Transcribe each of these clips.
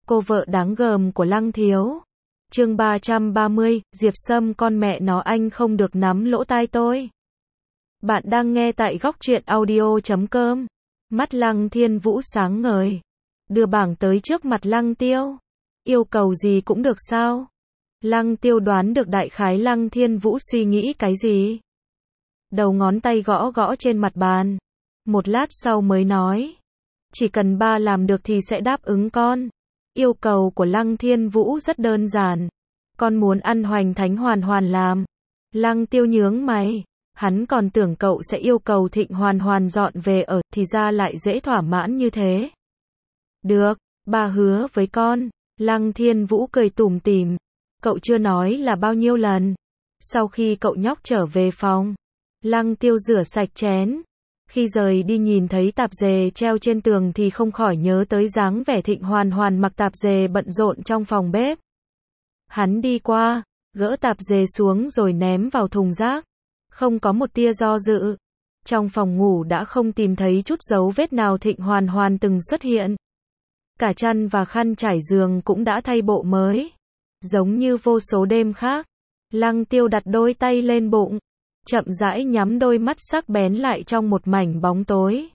Cô vợ đáng gờm của Lăng Thiếu. Chương 330, Diệp Sâm con mẹ nó anh không được nắm lỗ tai tôi. Bạn đang nghe tại góc truyện audio.com. Mắt Lăng Thiên Vũ sáng ngời. Đưa bảng tới trước mặt Lăng Tiêu. Yêu cầu gì cũng được sao? Lăng Tiêu đoán được đại khái Lăng Thiên Vũ suy nghĩ cái gì. Đầu ngón tay gõ gõ trên mặt bàn. Một lát sau mới nói. Chỉ cần ba làm được thì sẽ đáp ứng con. Yêu cầu của Lăng Thiên Vũ rất đơn giản. Con muốn ăn Hoành Thánh Hoàn Hoàn làm. Lăng Tiêu nhướng mày. Hắn còn tưởng cậu sẽ yêu cầu Thịnh Hoàn Hoàn dọn về ở, thì ra lại dễ thỏa mãn như thế. Được, ba hứa với con. Lăng Thiên Vũ cười tủm tỉm. Cậu chưa nói là bao nhiêu lần. Sau khi cậu nhóc trở về phòng, Lăng Tiêu rửa sạch chén. Khi rời đi nhìn thấy tạp dề treo trên tường thì không khỏi nhớ tới dáng vẻ Thịnh Hoàn Hoàn mặc tạp dề bận rộn trong phòng bếp. Hắn đi qua, gỡ tạp dề xuống rồi ném vào thùng rác. Không có một tia do dự. Trong phòng ngủ đã không tìm thấy chút dấu vết nào Thịnh Hoàn Hoàn từng xuất hiện. Cả chăn và khăn trải giường cũng đã thay bộ mới. Giống như vô số đêm khác. Lăng Tiêu đặt đôi tay lên bụng. Chậm rãi nhắm đôi mắt sắc bén lại trong một mảnh bóng tối.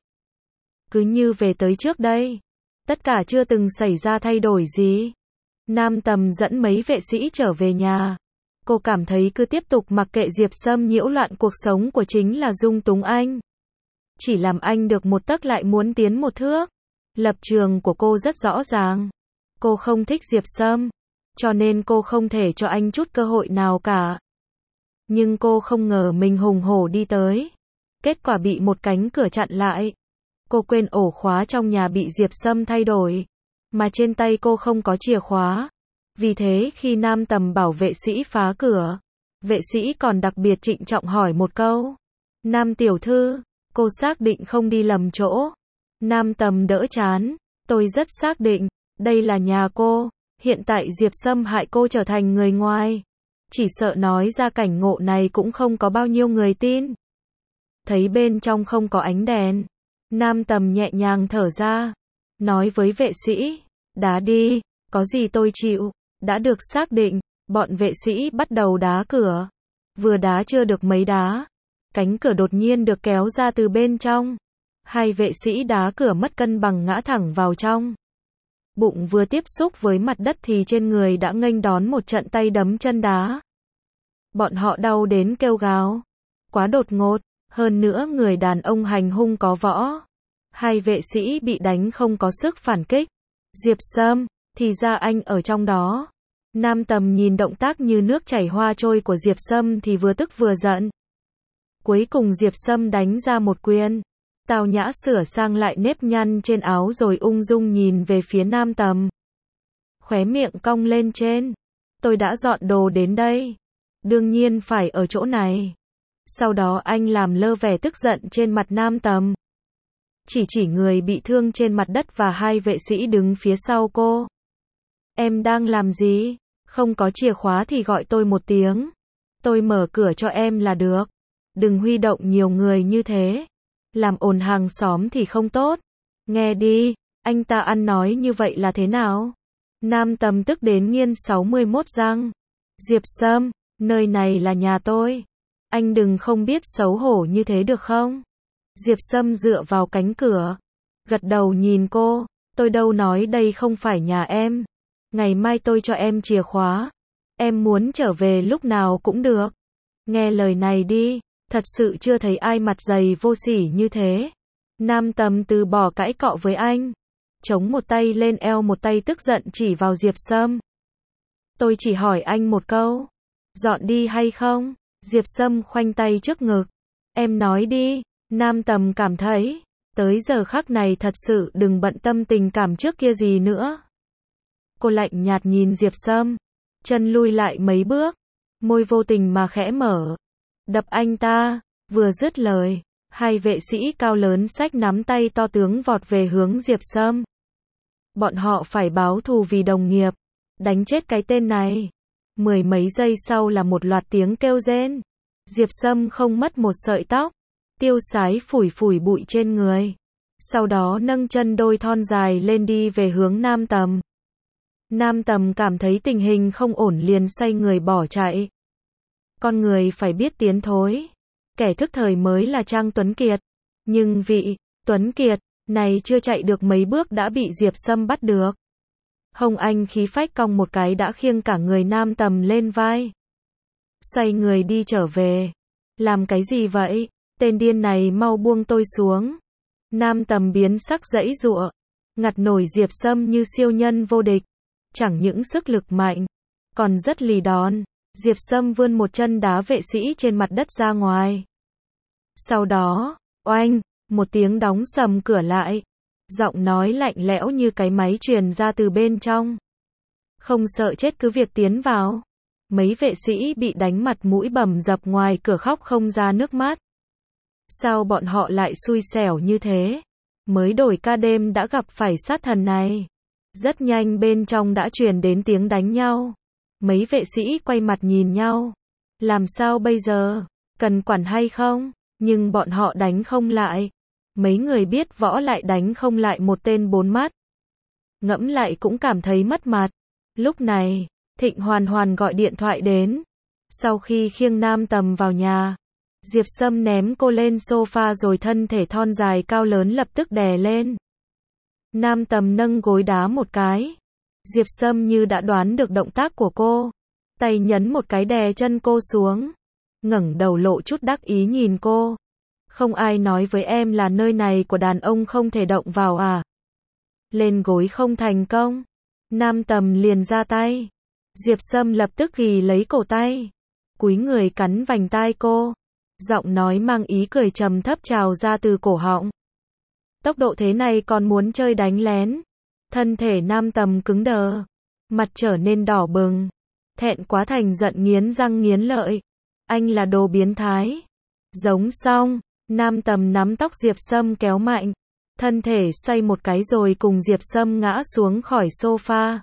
Cứ như về tới trước đây. Tất cả chưa từng xảy ra thay đổi gì. Nam Tầm dẫn mấy vệ sĩ trở về nhà. Cô cảm thấy cứ tiếp tục mặc kệ Diệp Sâm nhiễu loạn cuộc sống của chính là dung túng anh. Chỉ làm anh được một tấc lại muốn tiến một thước. Lập trường của cô rất rõ ràng. Cô không thích Diệp Sâm. Cho nên cô không thể cho anh chút cơ hội nào cả. Nhưng cô không ngờ mình hùng hổ đi tới. Kết quả bị một cánh cửa chặn lại. Cô quên ổ khóa trong nhà bị Diệp Sâm thay đổi. Mà trên tay cô không có chìa khóa. Vì thế khi Nam Tầm bảo vệ sĩ phá cửa, vệ sĩ còn đặc biệt trịnh trọng hỏi một câu. Nam tiểu thư, cô xác định không đi lầm chỗ. Nam Tầm đỡ chán. Tôi rất xác định, đây là nhà cô. Hiện tại Diệp Sâm hại cô trở thành người ngoài. Chỉ sợ nói ra cảnh ngộ này cũng không có bao nhiêu người tin. Thấy bên trong không có ánh đèn, Nam Tầm nhẹ nhàng thở ra. Nói với vệ sĩ, đá đi, có gì tôi chịu. Đã được xác định, bọn vệ sĩ bắt đầu đá cửa. Vừa đá chưa được mấy đá, cánh cửa đột nhiên được kéo ra từ bên trong. Hai vệ sĩ đá cửa mất cân bằng ngã thẳng vào trong. Bụng vừa tiếp xúc với mặt đất thì trên người đã nghênh đón một trận tay đấm chân đá. Bọn họ đau đến kêu gào. Quá đột ngột, hơn nữa người đàn ông hành hung có võ. Hai vệ sĩ bị đánh không có sức phản kích. Diệp Sâm, thì ra anh ở trong đó. Nam Tầm nhìn động tác như nước chảy hoa trôi của Diệp Sâm thì vừa tức vừa giận. Cuối cùng Diệp Sâm đánh ra một quyền. Tào Nhã sửa sang lại nếp nhăn trên áo rồi ung dung nhìn về phía Nam Tầm. Khóe miệng cong lên trên. Tôi đã dọn đồ đến đây. Đương nhiên phải ở chỗ này. Sau đó anh làm lơ vẻ tức giận trên mặt Nam Tầm. Chỉ người bị thương trên mặt đất và hai vệ sĩ đứng phía sau cô. Em đang làm gì? Không có chìa khóa thì gọi tôi một tiếng. Tôi mở cửa cho em là được. Đừng huy động nhiều người như thế. Làm ồn hàng xóm thì không tốt. Nghe đi, anh ta ăn nói như vậy là thế nào? Nam Tầm tức đến nghiến 61 răng. Diệp Sâm, nơi này là nhà tôi. Anh đừng không biết xấu hổ như thế được không? Diệp Sâm dựa vào cánh cửa. Gật đầu nhìn cô. Tôi đâu nói đây không phải nhà em. Ngày mai tôi cho em chìa khóa. Em muốn trở về lúc nào cũng được. Nghe lời này đi. Thật sự chưa thấy ai mặt dày vô sỉ như thế. Nam Tầm từ bỏ cãi cọ với anh. Chống một tay lên eo một tay tức giận chỉ vào Diệp Sâm. Tôi chỉ hỏi anh một câu. Dọn đi hay không? Diệp Sâm khoanh tay trước ngực. Em nói đi. Nam Tầm cảm thấy. Tới giờ khắc này thật sự đừng bận tâm tình cảm trước kia gì nữa. Cô lạnh nhạt nhìn Diệp Sâm. Chân lui lại mấy bước. Môi vô tình mà khẽ mở. Đập anh ta. Vừa dứt lời. Hai vệ sĩ cao lớn xách nắm tay to tướng vọt về hướng Diệp Sâm. Bọn họ phải báo thù vì đồng nghiệp. Đánh chết cái tên này. Mười mấy giây sau là một loạt tiếng kêu rên. Diệp Sâm không mất một sợi tóc. Tiêu sái phủi phủi bụi trên người. Sau đó nâng chân đôi thon dài lên đi về hướng Nam Tầm. Nam Tầm cảm thấy tình hình không ổn liền xoay người bỏ chạy. Con người phải biết tiến thối. Kẻ thức thời mới là Trang Tuấn Kiệt. Nhưng vị Tuấn Kiệt này chưa chạy được mấy bước đã bị Diệp Sâm bắt được. Hồng Anh khí phách cong một cái đã khiêng cả người Nam Tầm lên vai. Xoay người đi trở về. Làm cái gì vậy? Tên điên này mau buông tôi xuống. Nam Tầm biến sắc giãy giụa. Ngặt nổi Diệp Sâm như siêu nhân vô địch. Chẳng những sức lực mạnh, còn rất lì đòn. Diệp Sâm vươn một chân đá vệ sĩ trên mặt đất ra ngoài. Sau đó, oanh, một tiếng đóng sầm cửa lại. Giọng nói lạnh lẽo như cái máy truyền ra từ bên trong. Không sợ chết cứ việc tiến vào. Mấy vệ sĩ bị đánh mặt mũi bầm dập ngoài cửa khóc không ra nước mắt. Sao bọn họ lại xui xẻo như thế? Mới đổi ca đêm đã gặp phải sát thần này. Rất nhanh bên trong đã truyền đến tiếng đánh nhau. Mấy vệ sĩ quay mặt nhìn nhau. Làm sao bây giờ? Cần quản hay không? Nhưng bọn họ đánh không lại. Mấy người biết võ lại đánh không lại một tên bốn mắt. Ngẫm lại cũng cảm thấy mất mặt. Lúc này, Thịnh Hoàn Hoàn gọi điện thoại đến. Sau khi khiêng Nam Tầm vào nhà, Diệp Sâm ném cô lên sofa rồi thân thể thon dài cao lớn lập tức đè lên. Nam Tầm nâng gối đá một cái. Diệp Sâm như đã đoán được động tác của cô. Tay nhấn một cái đè chân cô xuống. Ngẩng đầu lộ chút đắc ý nhìn cô. Không ai nói với em là nơi này của đàn ông không thể động vào à? Lên gối không thành công. Nam Tầm liền ra tay. Diệp Sâm lập tức ghì lấy cổ tay. Cúi người cắn vành tai cô. Giọng nói mang ý cười trầm thấp trào ra từ cổ họng. Tốc độ thế này còn muốn chơi đánh lén. Thân thể Nam Tầm cứng đờ. Mặt trở nên đỏ bừng. Thẹn quá thành giận nghiến răng nghiến lợi. Anh là đồ biến thái. Giống xong, Nam Tầm nắm tóc Diệp Sâm kéo mạnh. Thân thể xoay một cái rồi cùng Diệp Sâm ngã xuống khỏi sofa.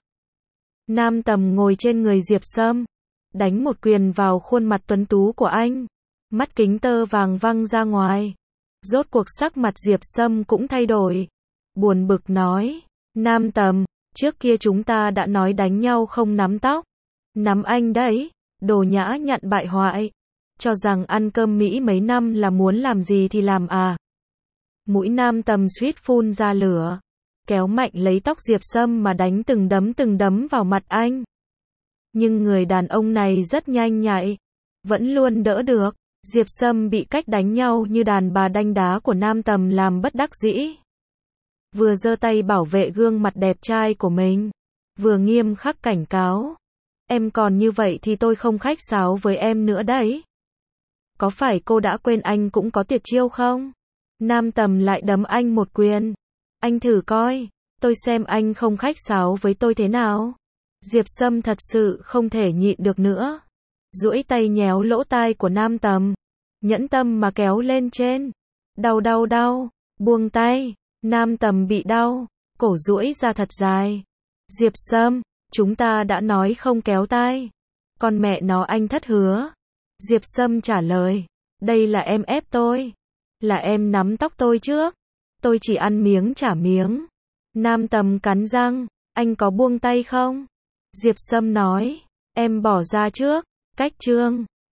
Nam Tầm ngồi trên người Diệp Sâm. Đánh một quyền vào khuôn mặt tuấn tú của anh. Mắt kính tơ vàng văng ra ngoài. Rốt cuộc sắc mặt Diệp Sâm cũng thay đổi. Buồn bực nói. Nam Tầm, trước kia chúng ta đã nói đánh nhau không nắm tóc. Nắm anh đấy. Đồ nhã nhặn bại hoại. Cho rằng ăn cơm Mỹ mấy năm là muốn làm gì thì làm à. Mũi Nam Tầm suýt phun ra lửa. Kéo mạnh lấy tóc Diệp Sâm mà đánh từng đấm vào mặt anh. Nhưng người đàn ông này rất nhanh nhạy. Vẫn luôn đỡ được. Diệp Sâm bị cách đánh nhau như đàn bà đanh đá của Nam Tầm làm bất đắc dĩ. Vừa giơ tay bảo vệ gương mặt đẹp trai của mình. Vừa nghiêm khắc cảnh cáo. Em còn như vậy thì tôi không khách sáo với em nữa đấy. Có phải cô đã quên anh cũng có tuyệt chiêu không? Nam Tầm lại đấm anh một quyền. Anh thử coi, tôi xem anh không khách sáo với tôi thế nào. Diệp Sâm thật sự không thể nhịn được nữa. Duỗi tay nhéo lỗ tai của Nam Tầm. Nhẫn tâm mà kéo lên trên. Đau đau đau, buông tay. Nam Tầm bị đau, cổ duỗi ra thật dài. Diệp Sâm, chúng ta đã nói không kéo tai. Con mẹ nó anh thất hứa. Diệp Sâm trả lời. Đây là em ép tôi. Là em nắm tóc tôi trước. Tôi chỉ ăn miếng trả miếng. Nam Tầm cắn răng. Anh có buông tay không? Diệp Sâm nói. Em bỏ ra trước. Cách chương